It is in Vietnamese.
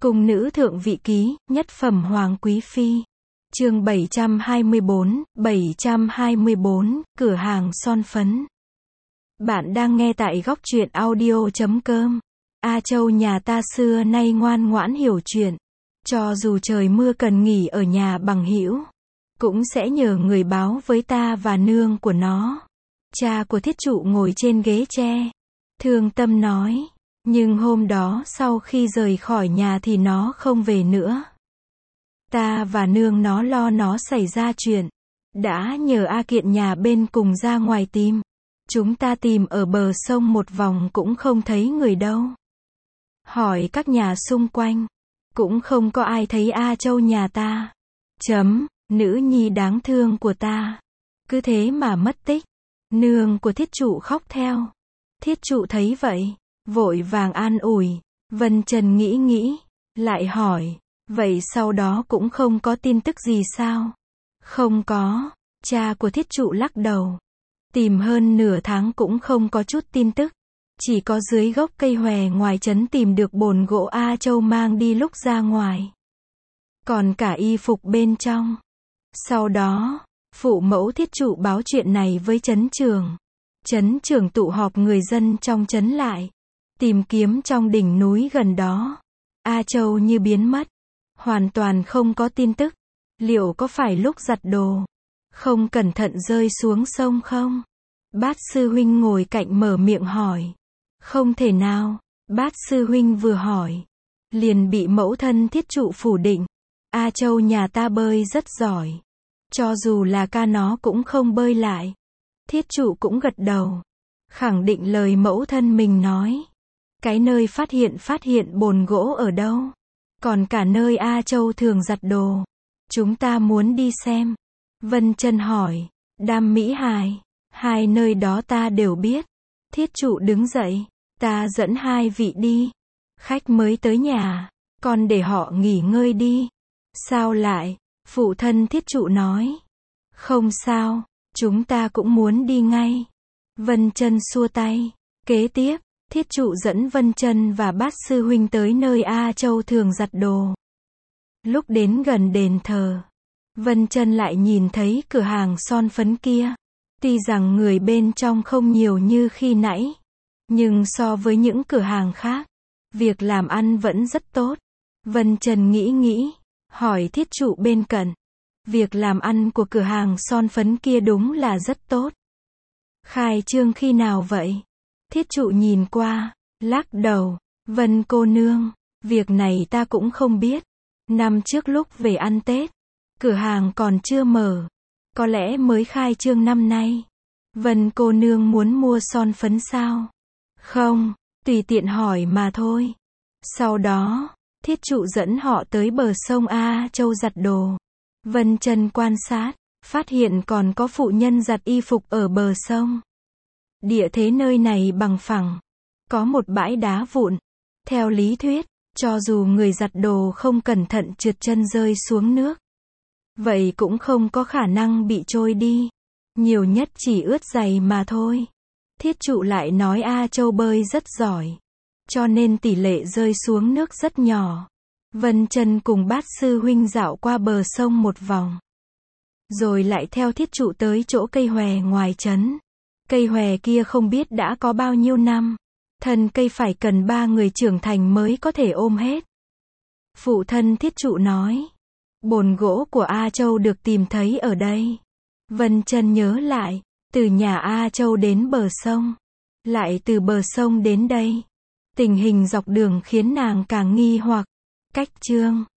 Cung nữ thượng vị ký, nhất phẩm hoàng quý phi. Chương 724, cửa hàng son phấn. Bạn đang nghe tại góc truyện audio.com. A Châu nhà ta xưa nay ngoan ngoãn hiểu chuyện. Cho dù trời mưa cần nghỉ ở nhà bằng hữu, cũng sẽ nhờ người báo với ta và nương của nó. Cha của Thiết Trụ ngồi trên ghế tre, thương tâm nói. Nhưng hôm đó sau khi rời khỏi nhà thì nó không về nữa. Ta và nương nó lo nó xảy ra chuyện, đã nhờ A Kiện nhà bên cùng ra ngoài tìm. Chúng ta tìm ở bờ sông một vòng cũng không thấy người đâu. Hỏi các nhà xung quanh, cũng không có ai thấy A Châu nhà ta. Nữ nhi đáng thương của ta, cứ thế mà mất tích. Nương của Thiết Trụ khóc theo. Thiết Trụ thấy vậy, vội vàng an ủi. Vân Trần nghĩ, lại hỏi, vậy sau đó cũng không có tin tức gì sao? Không có, cha của Thiết Trụ lắc đầu. Tìm hơn nửa tháng cũng không có chút tin tức. Chỉ có dưới gốc cây hòe ngoài trấn tìm được bồn gỗ A Châu mang đi lúc ra ngoài. Còn cả y phục bên trong. Sau đó, phụ mẫu Thiết Trụ báo chuyện này với trấn trưởng. Trấn trưởng tụ họp người dân trong trấn lại. Tìm kiếm trong đỉnh núi gần đó. A Châu như biến mất. Hoàn toàn không có tin tức. Liệu có phải lúc giặt đồ, không cẩn thận rơi xuống sông không? Bát sư huynh ngồi cạnh mở miệng hỏi. Không thể nào. Bát sư huynh vừa hỏi, liền bị mẫu thân Thiết Trụ phủ định. A Châu nhà ta bơi rất giỏi. Cho dù là ca nó cũng không bơi lại. Thiết Trụ cũng gật đầu, khẳng định lời mẫu thân mình nói. Cái nơi phát hiện bồn gỗ ở đâu? Còn cả nơi A Châu thường giặt đồ. Chúng ta muốn đi xem. Vân Trân hỏi. Đam Mỹ Hài. Hai nơi đó ta đều biết. Thiết Trụ đứng dậy. Ta dẫn hai vị đi. Khách mới tới nhà, con để họ nghỉ ngơi đi. Sao lại? Phụ thân Thiết Trụ nói. Không sao, chúng ta cũng muốn đi ngay. Vân Trân xua tay. Kế tiếp, Thiết Trụ dẫn Vân Trân và Bát sư huynh tới nơi A Châu thường giặt đồ. Lúc đến gần đền thờ, Vân Trân lại nhìn thấy cửa hàng son phấn kia. Tuy rằng người bên trong không nhiều như khi nãy, nhưng so với những cửa hàng khác, việc làm ăn vẫn rất tốt. Vân Trân nghĩ, hỏi Thiết Trụ bên cạnh. Việc làm ăn của cửa hàng son phấn kia đúng là rất tốt. Khai trương khi nào vậy? Thiết Trụ nhìn qua, lắc đầu. Vân cô nương, việc này ta cũng không biết. Năm trước lúc về ăn Tết, cửa hàng còn chưa mở. Có lẽ mới khai trương năm nay. Vân cô nương muốn mua son phấn sao? Không, tùy tiện hỏi mà thôi. Sau đó, Thiết Trụ dẫn họ tới bờ sông A Châu giặt đồ. Vân Trân quan sát, phát hiện còn có phụ nhân giặt y phục ở bờ sông. Địa thế nơi này bằng phẳng, có một bãi đá vụn. Theo lý thuyết, cho dù người giặt đồ không cẩn thận trượt chân rơi xuống nước, vậy cũng không có khả năng bị trôi đi. Nhiều nhất chỉ ướt giày mà thôi. Thiết Trụ lại nói A Châu bơi rất giỏi, cho nên tỷ lệ rơi xuống nước rất nhỏ. Vân Trân cùng Bát sư huynh dạo qua bờ sông một vòng, rồi lại theo Thiết Trụ tới chỗ cây hòe ngoài trấn. Cây hòe kia không biết đã có bao nhiêu năm. Thân cây phải cần 3 người trưởng thành mới có thể ôm hết. Phụ thân Thiết Trụ nói. Bồn gỗ của A Châu được tìm thấy ở đây. Vân Trân nhớ lại, từ nhà A Châu đến bờ sông, lại từ bờ sông đến đây. Tình hình dọc đường khiến nàng càng nghi hoặc. Cách chương